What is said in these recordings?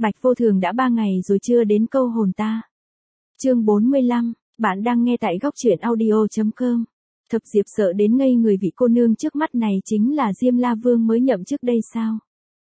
Bạch Vô Thường đã 3 ngày rồi chưa đến câu hồn ta. Chương 45, bạn đang nghe tại góc truyện audio.com. Thập Diệp sợ đến ngây người, vị cô nương trước mắt này chính là Diêm La Vương mới nhậm chức đây sao?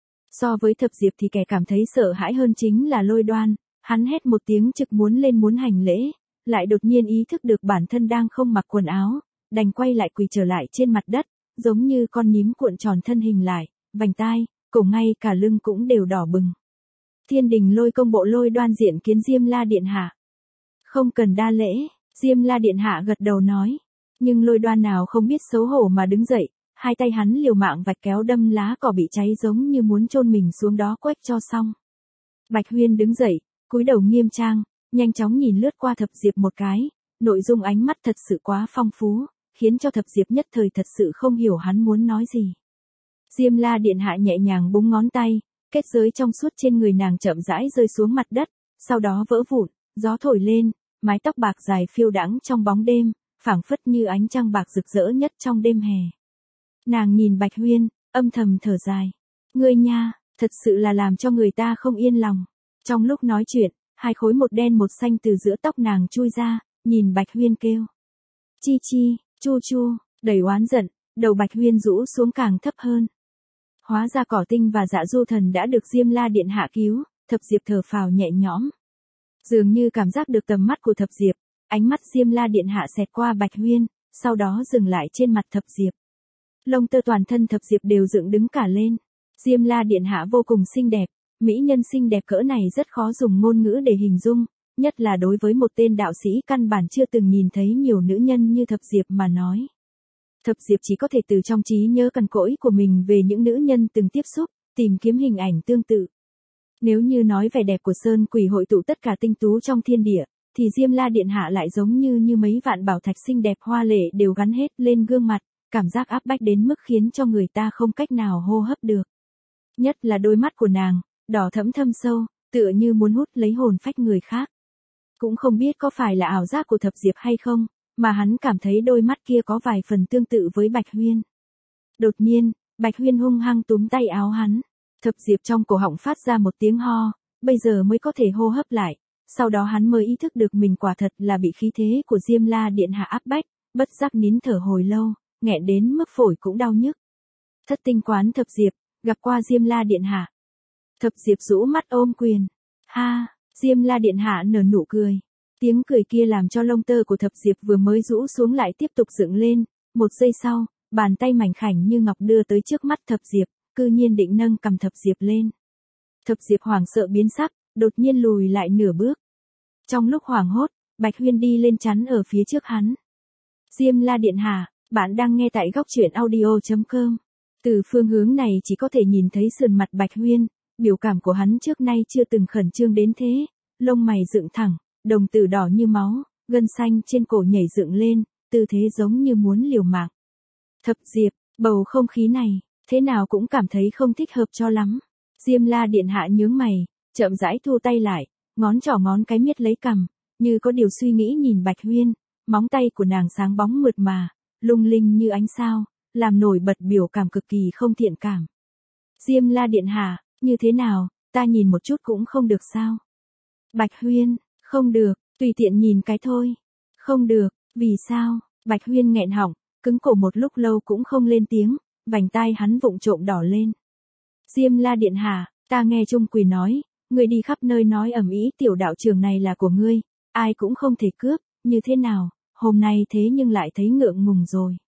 So với Thập Diệp thì kẻ cảm thấy sợ hãi hơn chính là Lôi Đoan, hắn hét một tiếng trực muốn lên muốn hành lễ, lại đột nhiên ý thức được bản thân đang không mặc quần áo, đành quay lại quỳ trở lại trên mặt đất, giống như con nhím cuộn tròn thân hình lại, vành tai, cổ ngay cả lưng cũng đều đỏ bừng. Thiên Đình Lôi công bộ Lôi Đoan diện kiến Diêm La điện hạ. Không cần đa lễ, Diêm La điện hạ gật đầu nói. Nhưng Lôi Đoan nào không biết xấu hổ mà đứng dậy, hai tay hắn liều mạng vạch kéo đâm lá cỏ bị cháy giống như muốn chôn mình xuống đó quách cho xong. Bạch Huyên đứng dậy, cúi đầu nghiêm trang, nhanh chóng nhìn lướt qua Thập Diệp một cái, nội dung ánh mắt thật sự quá phong phú, khiến cho Thập Diệp nhất thời thật sự không hiểu hắn muốn nói gì. Diêm La điện hạ nhẹ nhàng búng ngón tay, kết giới trong suốt trên người nàng chậm rãi rơi xuống mặt đất, sau đó vỡ vụn, gió thổi lên, mái tóc bạc dài phiêu đãng trong bóng đêm, phảng phất như ánh trăng bạc rực rỡ nhất trong đêm hè. Nàng nhìn Bạch Huyên, âm thầm thở dài. Ngươi nha, thật sự là làm cho người ta không yên lòng. Trong lúc nói chuyện, hai khối một đen một xanh từ giữa tóc nàng chui ra, nhìn Bạch Huyên kêu. Chi chi, chu chu, đầy oán giận, đầu Bạch Huyên rũ xuống càng thấp hơn. Hóa ra Cỏ Tinh và Dạ Du Thần đã được Diêm La điện hạ cứu, Thập Diệp thở phào nhẹ nhõm. Dường như cảm giác được tầm mắt của Thập Diệp, ánh mắt Diêm La điện hạ xẹt qua Bạch Huyên, sau đó dừng lại trên mặt Thập Diệp. Lông tơ toàn thân Thập Diệp đều dựng đứng cả lên. Diêm La điện hạ vô cùng xinh đẹp, mỹ nhân xinh đẹp cỡ này rất khó dùng ngôn ngữ để hình dung, nhất là đối với một tên đạo sĩ căn bản chưa từng nhìn thấy nhiều nữ nhân như Thập Diệp mà nói. Thập Diệp chỉ có thể từ trong trí nhớ cằn cỗi của mình về những nữ nhân từng tiếp xúc, tìm kiếm hình ảnh tương tự. Nếu như nói vẻ đẹp của Sơn Quỷ hội tụ tất cả tinh tú trong thiên địa, thì Diêm La điện hạ lại giống như mấy vạn bảo thạch xinh đẹp hoa lệ đều gắn hết lên gương mặt, cảm giác áp bách đến mức khiến cho người ta không cách nào hô hấp được. Nhất là đôi mắt của nàng, đỏ thẫm thâm sâu, tựa như muốn hút lấy hồn phách người khác. Cũng không biết có phải là ảo giác của Thập Diệp hay không, mà hắn cảm thấy đôi mắt kia có vài phần tương tự với Bạch Huyên. Đột nhiên, Bạch Huyên hung hăng túm tay áo hắn. Thập Diệp trong cổ họng phát ra một tiếng ho, bây giờ mới có thể hô hấp lại. Sau đó hắn mới ý thức được mình quả thật là bị khí thế của Diêm La điện hạ áp bách, bất giác nín thở hồi lâu, nghẹn đến mức phổi cũng đau nhức. Thất tinh quán Thập Diệp, gặp qua Diêm La điện hạ. Thập Diệp rũ mắt ôm quyền. Ha, Diêm La điện hạ nở nụ cười. Tiếng cười kia làm cho lông tơ của Thập Diệp vừa mới rũ xuống lại tiếp tục dựng lên, một giây sau, bàn tay mảnh khảnh như ngọc đưa tới trước mắt Thập Diệp, cư nhiên định nâng cầm Thập Diệp lên. Thập Diệp hoảng sợ biến sắc, đột nhiên lùi lại nửa bước. Trong lúc hoảng hốt, Bạch Huyên đi lên chắn ở phía trước hắn. Diêm La điện hạ, bạn đang nghe tại góc truyện audio.com. Từ phương hướng này chỉ có thể nhìn thấy sườn mặt Bạch Huyên, biểu cảm của hắn trước nay chưa từng khẩn trương đến thế, lông mày dựng thẳng, đồng tử đỏ như máu, gân xanh trên cổ nhảy dựng lên, tư thế giống như muốn liều mạng. Thập Diệp, bầu không khí này, thế nào cũng cảm thấy không thích hợp cho lắm. Diêm La điện hạ nhướng mày, chậm rãi thu tay lại, ngón trỏ ngón cái miết lấy cằm, như có điều suy nghĩ nhìn Bạch Huyên, móng tay của nàng sáng bóng mượt mà, lung linh như ánh sao, làm nổi bật biểu cảm cực kỳ không thiện cảm. Diêm La điện hạ, như thế nào, ta nhìn một chút cũng không được sao? Bạch Huyên, không được, tùy tiện nhìn cái thôi. Không được, vì sao? Bạch Huyên nghẹn họng, cứng cổ một lúc lâu cũng không lên tiếng, vành tai hắn vụng trộm đỏ lên. Diêm La điện hạ, ta nghe Trung Quỳ nói, ngươi đi khắp nơi nói ầm ĩ tiểu đạo trường này là của ngươi, ai cũng không thể cướp, như thế nào, hôm nay thế nhưng lại thấy ngượng ngùng rồi.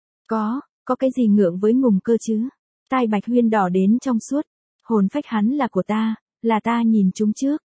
Có cái gì ngượng với ngùng cơ chứ? Tai Bạch Huyên đỏ đến trong suốt, hồn phách hắn là của ta, là ta nhìn chúng trước.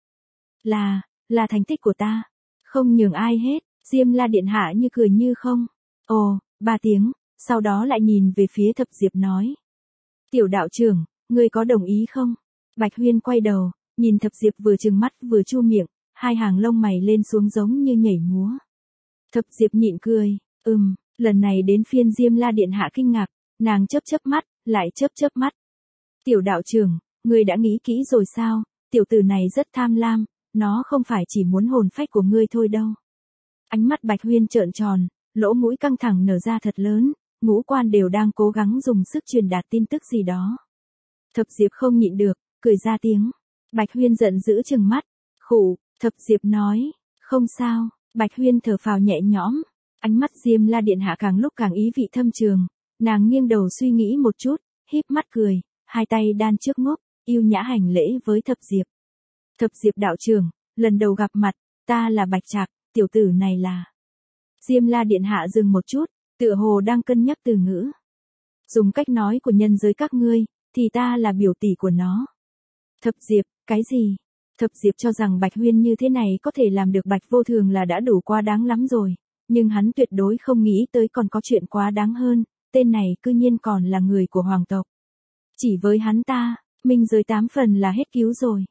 Là thành tích của ta, không nhường ai hết. Diêm La điện hạ như cười như không. Ồ, 3 tiếng, sau đó lại nhìn về phía Thập Diệp nói. Tiểu đạo trưởng, ngươi có đồng ý không? Bạch Huyên quay đầu, nhìn Thập Diệp vừa trừng mắt vừa chu miệng, hai hàng lông mày lên xuống giống như nhảy múa. Thập Diệp nhịn cười, lần này đến phiên Diêm La điện hạ kinh ngạc, nàng chớp mắt, lại chớp mắt. Tiểu đạo trưởng, ngươi đã nghĩ kỹ rồi sao? Tiểu tử này rất tham lam, nó không phải chỉ muốn hồn phách của ngươi thôi đâu. Ánh mắt Bạch Huyên trợn tròn, lỗ mũi căng thẳng nở ra thật lớn, ngũ quan đều đang cố gắng dùng sức truyền đạt tin tức gì đó. Thập Diệp không nhịn được, cười ra tiếng. Bạch Huyên giận dữ trừng mắt. Khụ, Thập Diệp nói. Không sao. Bạch Huyên thở phào nhẹ nhõm. Ánh mắt Diêm La điện hạ càng lúc càng ý vị thâm trường. Nàng nghiêng đầu suy nghĩ một chút, híp mắt cười, hai tay đan trước ngốc, yêu nhã hành lễ với Thập Diệp. Thập Diệp đạo trưởng, lần đầu gặp mặt, ta là Bạch Trạc, tiểu tử này là. Diêm La điện hạ dừng một chút, tựa hồ đang cân nhắc từ ngữ. Dùng cách nói của nhân giới các ngươi, thì ta là biểu tỷ của nó. Thập Diệp, cái gì? Thập Diệp cho rằng Bạch Huyên như thế này có thể làm được Bạch Vô Thường là đã đủ quá đáng lắm rồi. Nhưng hắn tuyệt đối không nghĩ tới còn có chuyện quá đáng hơn, tên này cư nhiên còn là người của hoàng tộc. Chỉ với hắn ta, minh giới 8 phần là hết cứu rồi.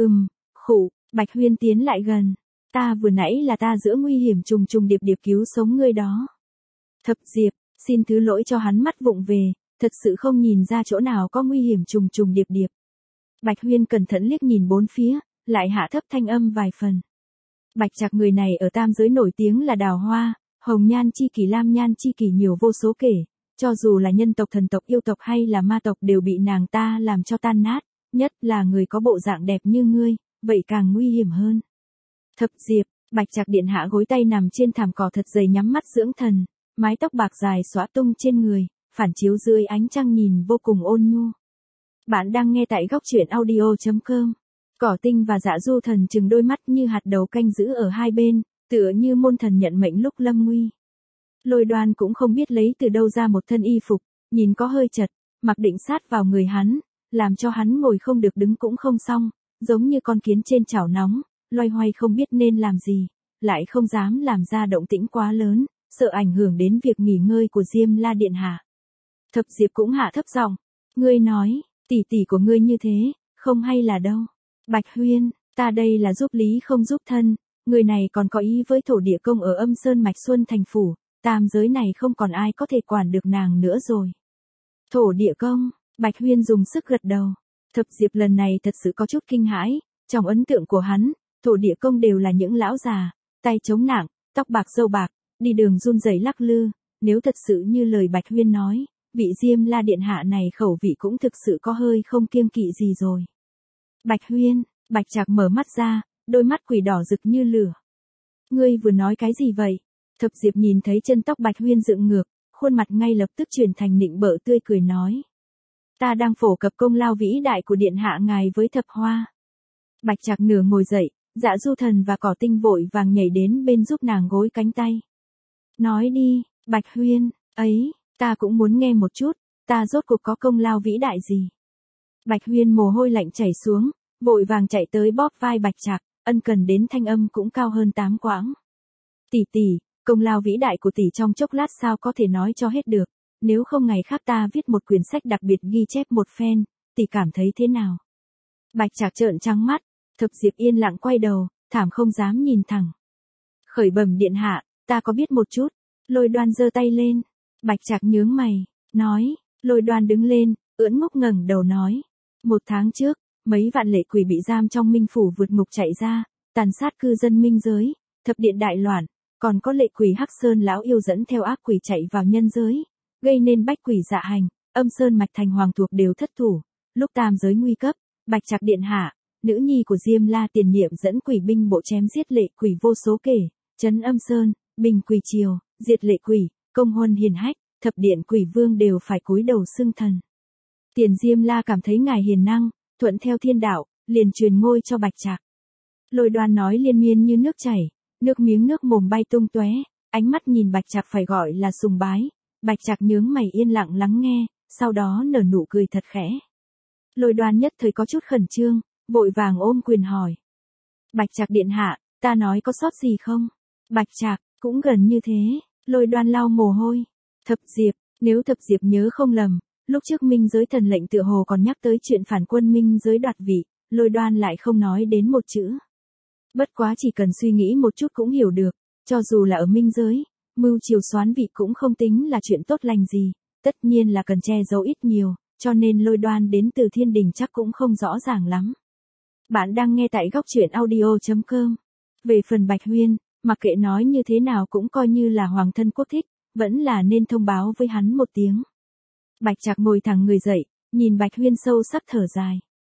Khụ, Bạch Huyên tiến lại gần. Ta vừa nãy là ta giữa nguy hiểm trùng trùng điệp điệp cứu sống ngươi đó. Thập Diệp, xin thứ lỗi cho hắn mắt vụng về, thật sự không nhìn ra chỗ nào có nguy hiểm trùng trùng điệp điệp. Bạch Huyên cẩn thận liếc nhìn bốn phía, lại hạ thấp thanh âm vài phần. Bạch Trạc người này ở tam giới nổi tiếng là đào hoa, hồng nhan chi kỷ lam nhan chi kỷ nhiều vô số kể, cho dù là nhân tộc thần tộc yêu tộc hay là ma tộc đều bị nàng ta làm cho tan nát, nhất là người có bộ dạng đẹp như ngươi, vậy càng nguy hiểm hơn. Thập Diệp, Bạch Trạc điện hạ gối tay nằm trên thảm cỏ thật dày nhắm mắt dưỡng thần, mái tóc bạc dài xõa tung trên người, phản chiếu dưới ánh trăng nhìn vô cùng ôn nhu. Bạn đang nghe tại góc truyện audio.com. Cỏ Tinh và Dạ Du Thần trừng đôi mắt như hạt đậu canh giữ ở hai bên, tựa như môn thần nhận mệnh lúc lâm nguy. Lôi Đoan cũng không biết lấy từ đâu ra một thân y phục, nhìn có hơi chật, mặc định sát vào người hắn, làm cho hắn ngồi không được đứng cũng không xong, giống như con kiến trên chảo nóng, loay hoay không biết nên làm gì, lại không dám làm ra động tĩnh quá lớn, sợ ảnh hưởng đến việc nghỉ ngơi của Diêm La điện hạ. Thập Diệp cũng hạ thấp giọng, ngươi nói, tỷ tỷ của ngươi như thế, không hay là đâu. Bạch Huyên, ta đây là giúp lý không giúp thân, người này còn có ý với thổ địa công ở Âm Sơn Mạch Xuân thành phủ, tam giới này không còn ai có thể quản được nàng nữa rồi. Thổ địa công, Bạch Huyên dùng sức gật đầu. Thập Diệp lần này thật sự có chút kinh hãi, trong ấn tượng của hắn, thổ địa công đều là những lão già, tay chống nặng, tóc bạc râu bạc, đi đường run rẩy lắc lư, nếu thật sự như lời Bạch Huyên nói, vị Diêm La điện hạ này khẩu vị cũng thực sự có hơi không kiêng kỵ gì rồi. Bạch Huyên, Bạch Trạc mở mắt ra, đôi mắt quỷ đỏ rực như lửa. Ngươi vừa nói cái gì vậy? Thập Diệp nhìn thấy chân tóc Bạch Huyên dựng ngược, khuôn mặt ngay lập tức chuyển thành nịnh bợ tươi cười nói. Ta đang phổ cập công lao vĩ đại của điện hạ ngài với Thập Hoa. Bạch Trạc nửa ngồi dậy, Dạ Du Thần và Cỏ Tinh vội vàng nhảy đến bên giúp nàng gối cánh tay. Nói đi, Bạch Huyên, ấy, ta cũng muốn nghe một chút, ta rốt cuộc có công lao vĩ đại gì? Bạch Huyên mồ hôi lạnh chảy xuống, vội vàng chạy tới bóp vai Bạch Trạc, ân cần đến thanh âm cũng cao hơn 8 quãng. Tỷ tỷ, công lao vĩ đại của tỷ trong chốc lát sao có thể nói cho hết được, nếu không ngày khác ta viết một quyển sách đặc biệt ghi chép một phen, tỷ cảm thấy thế nào? Bạch Trạc trợn trắng mắt, Thập Diệp yên lặng quay đầu, thảm không dám nhìn thẳng. Khởi bẩm điện hạ, ta có biết một chút. Lôi Đoan giơ tay lên. Bạch Trạc nhướng mày, nói. Lôi Đoan đứng lên, ưỡn ngốc ngẩng đầu nói. 1 tháng trước, mấy vạn lệ quỷ bị giam trong minh phủ vượt ngục chạy ra, tàn sát cư dân minh giới, thập điện đại loạn, còn có lệ quỷ Hắc Sơn lão yêu dẫn theo ác quỷ chạy vào nhân giới, gây nên bách quỷ dạ hành, Âm Sơn Mạch thành hoàng thuộc đều thất thủ. Lúc tam giới nguy cấp, Bạch Trạc điện hạ, nữ nhi của Diêm La tiền nhiệm dẫn quỷ binh bộ chém giết lệ quỷ vô số kể, trấn Âm Sơn, bình quỷ triều, diệt lệ quỷ, công huân hiền hách, thập điện quỷ vương đều phải cúi đầu xưng thần. Tiền Diêm La cảm thấy ngài hiền năng, thuận theo thiên đạo, liền truyền ngôi cho Bạch Trạc. Lôi Đoan nói liên miên như nước chảy, nước miếng nước mồm bay tung tóe, ánh mắt nhìn Bạch Trạc phải gọi là sùng bái. Bạch Trạc nhướng mày yên lặng lắng nghe, sau đó nở nụ cười thật khẽ. Lôi Đoan nhất thời có chút khẩn trương, vội vàng ôm quyền hỏi. Bạch Trạc điện hạ, ta nói có sót gì không? Bạch Trạc, cũng gần như thế. Lôi Đoan lau mồ hôi. Thập Diệp, nếu Thập Diệp nhớ không lầm, lúc trước minh giới thần lệnh tựa hồ còn nhắc tới chuyện phản quân minh giới đoạt vị, Lôi Đoan lại không nói đến một chữ. Bất quá chỉ cần suy nghĩ một chút cũng hiểu được, cho dù là ở minh giới, mưu triều soán vị cũng không tính là chuyện tốt lành gì, tất nhiên là cần che giấu ít nhiều, cho nên Lôi Đoan đến từ thiên đình chắc cũng không rõ ràng lắm. Bạn đang nghe tại góc truyện audio.com. Về phần Bạch Huyên, mặc kệ nói như thế nào cũng coi như là hoàng thân quốc thích, vẫn là nên thông báo với hắn một tiếng. Bạch Trạc ngồi thẳng người dậy, nhìn Bạch Huyên sâu sắc thở dài.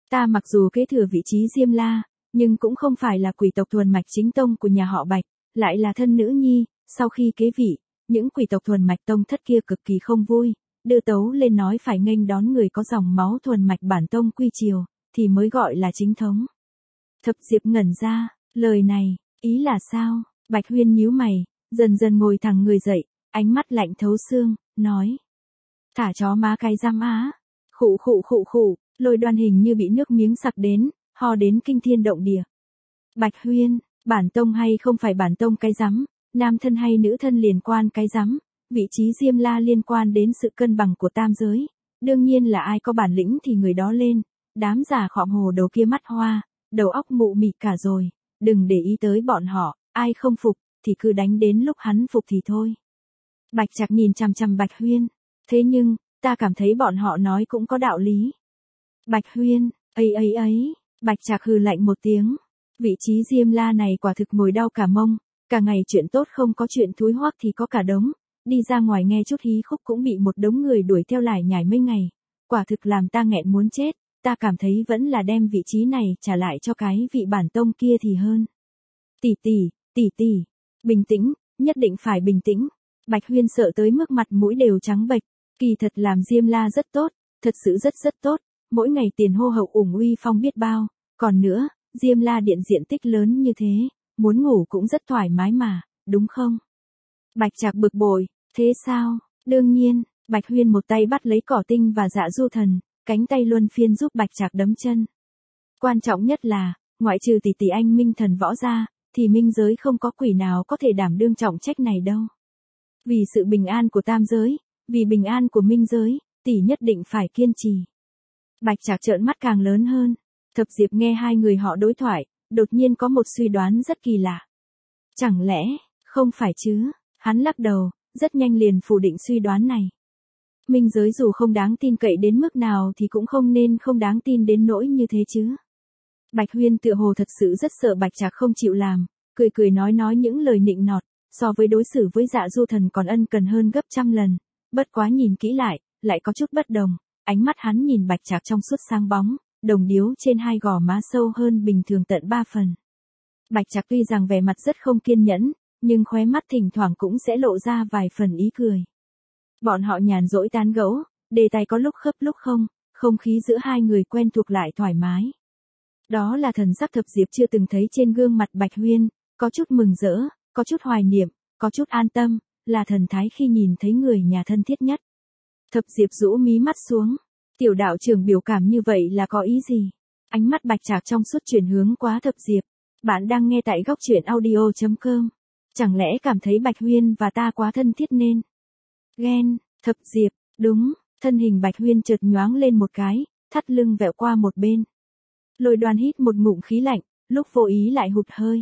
Ta mặc dù kế thừa vị trí Diêm La, nhưng cũng không phải là quỷ tộc thuần mạch chính tông của nhà họ Bạch, lại là thân nữ nhi, sau khi kế vị, những quỷ tộc thuần mạch tông thất kia cực kỳ không vui, đưa tấu lên nói phải nghênh đón người có dòng máu thuần mạch bản tông quy triều, thì mới gọi là chính thống. Thập Diệp ngẩn ra, lời này, ý là sao? Bạch Huyên nhíu mày, dần dần ngồi thẳng người dậy, ánh mắt lạnh thấu xương, nói. Thả chó má cái giam á. Khụ khụ khụ khụ, Lôi Đoan hình như bị nước miếng sặc đến, ho đến kinh thiên động địa. Bạch Huyên, bản tông hay không phải bản tông cái rắm, nam thân hay nữ thân liên quan cái rắm, vị trí Diêm La liên quan đến sự cân bằng của tam giới. Đương nhiên là ai có bản lĩnh thì người đó lên, đám giả khọm hồ đầu kia mắt hoa, đầu óc mụ mịt cả rồi, đừng để ý tới bọn họ, ai không phục, thì cứ đánh đến lúc hắn phục thì thôi. Bạch Trạc nhìn chằm chằm Bạch Huyên, thế nhưng, ta cảm thấy bọn họ nói cũng có đạo lý. Bạch Huyên, ấy, Bạch Trạc hừ lạnh một tiếng, vị trí Diêm La này quả thực ngồi đau cả mông, cả ngày chuyện tốt không có chuyện thúi hoắc thì có cả đống, đi ra ngoài nghe chút hí khúc cũng bị một đống người đuổi theo lải nhải mấy ngày, quả thực làm ta nghẹn muốn chết, ta cảm thấy vẫn là đem vị trí này trả lại cho cái vị bản tông kia thì hơn. Tỷ, bình tĩnh, nhất định phải bình tĩnh. Bạch Huyên sợ tới mức mặt mũi đều trắng bệch, kỳ thật làm Diêm La rất tốt, thật sự rất tốt, mỗi ngày tiền hô hậu ủng uy phong biết bao, còn nữa, Diêm La điện diện tích lớn như thế, muốn ngủ cũng rất thoải mái mà, đúng không? Bạch Trạc bực bội, thế sao? Đương nhiên, Bạch Huyên một tay bắt lấy Cỏ Tinh và Dạ Du Thần, cánh tay luân phiên giúp Bạch Trạc đấm chân. Quan trọng nhất là, ngoại trừ tỷ anh Minh Thần Võ ra, thì minh giới không có quỷ nào có thể đảm đương trọng trách này đâu. Vì sự bình an của tam giới, vì bình an của minh giới, tỷ nhất định phải kiên trì. Bạch Trạc trợn mắt càng lớn hơn. Thập Diệp nghe hai người họ đối thoại, đột nhiên có một suy đoán rất kỳ lạ. Chẳng lẽ, không phải chứ? Hắn lắc đầu, rất nhanh liền phủ định suy đoán này. Minh giới dù không đáng tin cậy đến mức nào thì cũng không nên không đáng tin đến nỗi như thế chứ. Bạch Huyên tựa hồ thật sự rất sợ Bạch Trạc không chịu làm, cười nói những lời nịnh nọt, so với đối xử với Dạ Du Thần còn ân cần hơn gấp trăm lần, bất quá nhìn kỹ lại có chút bất đồng, ánh mắt hắn nhìn Bạch Trạc trong suốt sáng bóng, đồng điếu trên hai gò má sâu hơn bình thường tận 3 phần. Bạch Trạc tuy rằng vẻ mặt rất không kiên nhẫn, nhưng khóe mắt thỉnh thoảng cũng sẽ lộ ra vài phần ý cười. Bọn họ nhàn rỗi tán gẫu, đề tài có lúc khớp lúc không khí giữa hai người quen thuộc lại thoải mái. Đó là thần sắc Thập Diệp chưa từng thấy trên gương mặt Bạch Huyên, có chút mừng rỡ, có chút hoài niệm, có chút an tâm, là thần thái khi nhìn thấy người nhà thân thiết nhất. Thập Diệp rũ mí mắt xuống, tiểu đạo trưởng biểu cảm như vậy là có ý gì? Ánh mắt Bạch Trạc trong suốt chuyển hướng quá Thập Diệp. Bạn đang nghe tại góc truyện audio.com. Chẳng lẽ cảm thấy Bạch Huyên và ta quá thân thiết nên ghen? Thập Diệp, đúng, thân hình Bạch Huyên chợt nhoáng lên một cái, thắt lưng vẹo qua một bên. Lôi Đoan hít một ngụm khí lạnh, lúc vô ý lại hụt hơi.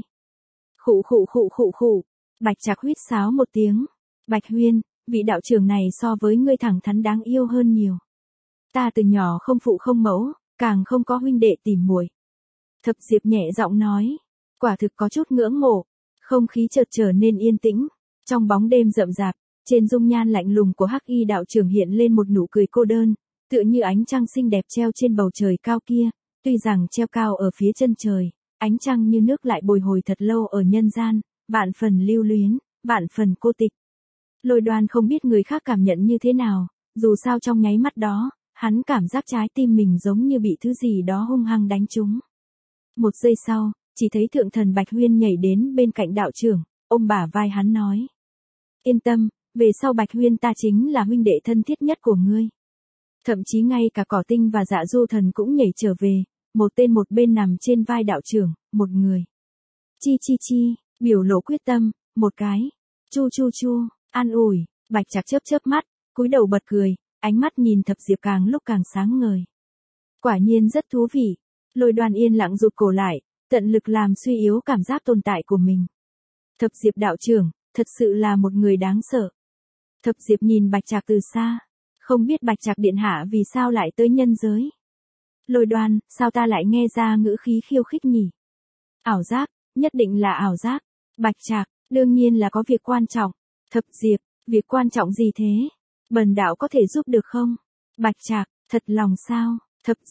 Khụ. Bạch Trạc huýt sáo một tiếng. Bạch Huyên, vị đạo trưởng này so với ngươi thẳng thắn đáng yêu hơn nhiều. Ta từ nhỏ không phụ không mẫu, càng không có huynh đệ tỉ muội. Thập Diệp nhẹ giọng nói, quả thực có chút ngưỡng mộ. Không khí chợt trở nên yên tĩnh, trong bóng đêm rậm rạp, trên dung nhan lạnh lùng của Hắc Y đạo trưởng hiện lên một nụ cười cô đơn, tựa như ánh trăng xinh đẹp treo trên bầu trời cao kia, tuy rằng treo cao ở phía chân trời, ánh trăng như nước lại bồi hồi thật lâu ở nhân gian, vạn phần lưu luyến, vạn phần cô tịch. Lôi Đoan không biết người khác cảm nhận như thế nào, dù sao trong nháy mắt đó, hắn cảm giác trái tim mình giống như bị thứ gì đó hung hăng đánh trúng. Một giây sau, chỉ thấy thượng thần Bạch Huyên nhảy đến bên cạnh đạo trưởng, ôm bả vai hắn nói. Yên tâm, về sau Bạch Huyên ta chính là huynh đệ thân thiết nhất của ngươi. Thậm chí ngay cả Cỏ Tinh và Dạ Du Thần cũng nhảy trở về, một tên một bên nằm trên vai đạo trưởng, một người. Chi, biểu lộ quyết tâm, một cái. Chu, an ủi, Bạch Trạc chớp mắt, cúi đầu bật cười, ánh mắt nhìn Thập Diệp càng lúc càng sáng ngời. Quả nhiên rất thú vị. Lôi Đoan yên lặng rụt cổ lại, tận lực làm suy yếu cảm giác tồn tại của mình. Thập Diệp đạo trưởng, thật sự là một người đáng sợ. Thập Diệp nhìn Bạch Trạc từ xa, không biết Bạch Trạc điện hạ vì sao lại tới nhân giới. Lôi Đoan, sao ta lại nghe ra ngữ khí khiêu khích nhỉ? Ảo giác, nhất định là ảo giác. Bạch Trạc, đương nhiên là có việc quan trọng. Thập Diệp, việc quan trọng gì thế? Bần đạo có thể giúp được không? Bạch Trạc, thật lòng sao? Thập Diệp,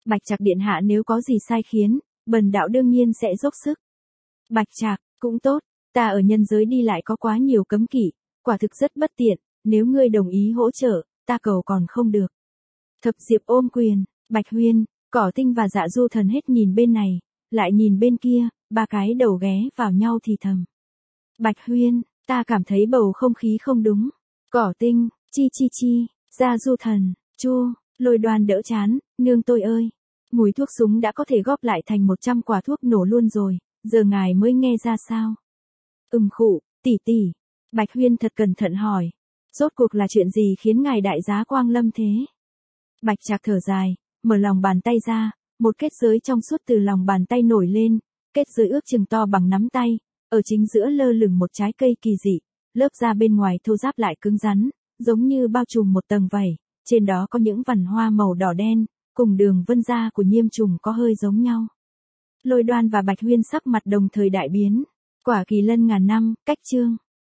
Bạch Trạc điện hạ nếu có gì sai khiến, bần đạo đương nhiên sẽ dốc sức. Bạch Trạc, cũng tốt, ta ở nhân giới đi lại có quá nhiều cấm kỵ, quả thực rất bất tiện, nếu ngươi đồng ý hỗ trợ, ta cầu còn không được. Thập Diệp ôm quyền, Bạch Huyên, Cỏ Tinh và Dạ Du Thần hết nhìn bên này, lại nhìn bên kia, ba cái đầu ghé vào nhau thì thầm. Bạch Huyên, ta cảm thấy bầu không khí không đúng. Cỏ Tinh, chi chi chi, Dạ Du Thần, chua, Lôi Đoan đỡ chán, nương tôi ơi. Mùi thuốc súng đã có thể góp lại thành 100 quả thuốc nổ luôn rồi, giờ ngài mới nghe ra sao? Khụ, tỷ tỷ. Bạch Huyên thật cẩn thận hỏi. Rốt cuộc là chuyện gì khiến ngài đại giá quang lâm thế? Bạch Trạc thở dài, mở lòng bàn tay ra, một kết giới trong suốt từ lòng bàn tay nổi lên, kết giới ước chừng to bằng nắm tay, ở chính giữa lơ lửng một trái cây kỳ dị, lớp da bên ngoài thô ráp lại cứng rắn, giống như bao trùm một tầng vảy, trên đó có những vằn hoa màu đỏ đen, cùng đường vân da của nhiêm trùng có hơi giống nhau. Lôi Đoan và Bạch Huyên sắc mặt đồng thời đại biến. Quả kỳ lân ngàn năm, cách chương.